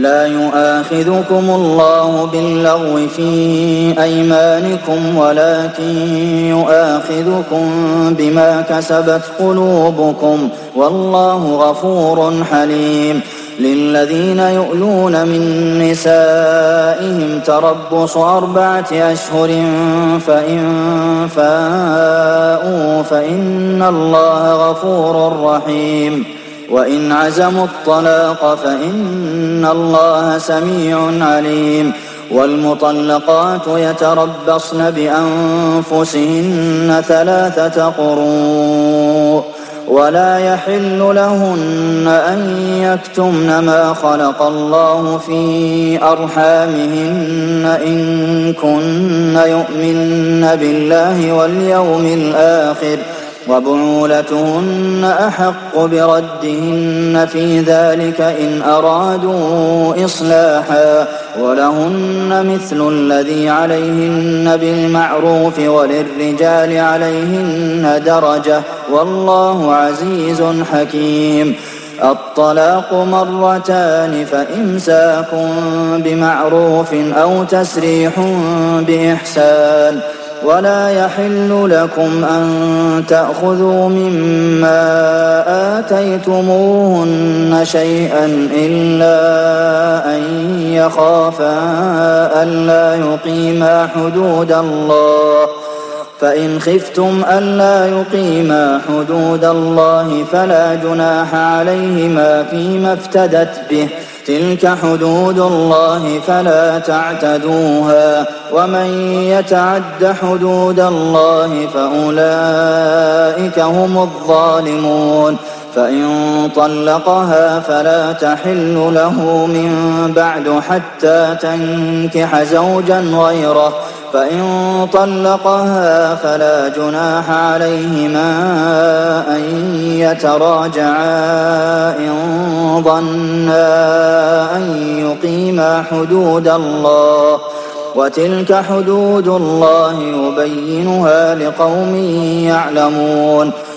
لا يؤاخذكم الله باللغو في أيمانكم ولكن يؤاخذكم بما كسبت قلوبكم والله غفور حليم للذين يؤلون من نسائهم تربص 4 أشهر فإن فاءوا فإن الله غفور رحيم وإن عزموا الطلاق فإن الله سميع عليم والمطلقات يتربصن بأنفسهن 3 قروء ولا يحل لهن أن يكتمن ما خلق الله في أرحامهن إن كن يؤمن بالله واليوم الآخر وبعولتهن أحق بردهن في ذلك إن أرادوا إصلاحا ولهن مثل الذي عليهن بالمعروف وللرجال عليهن درجة والله عزيز حكيم الطلاق 2 فإمساك بمعروف أو تسريح بإحسان ولا يحل لكم أن تأخذوا مما آتيتموهن شيئا إلا أن يخافا ألا يقيما حدود الله فإن خفتم ألا يقيما حدود الله فلا جناح عليهما فيما افتدت به تلك حدود الله فلا تعتدوها ومن يتعد حدود الله فأولئك هم الظالمون فإن طلقها فلا تحل له من بعد حتى تنكح زوجا غيره فإن طلقها فلا جناح عليهما أن يتراجعا إن ظنا أن يقيما حدود الله وتلك حدود الله يبينها لقوم يعلمون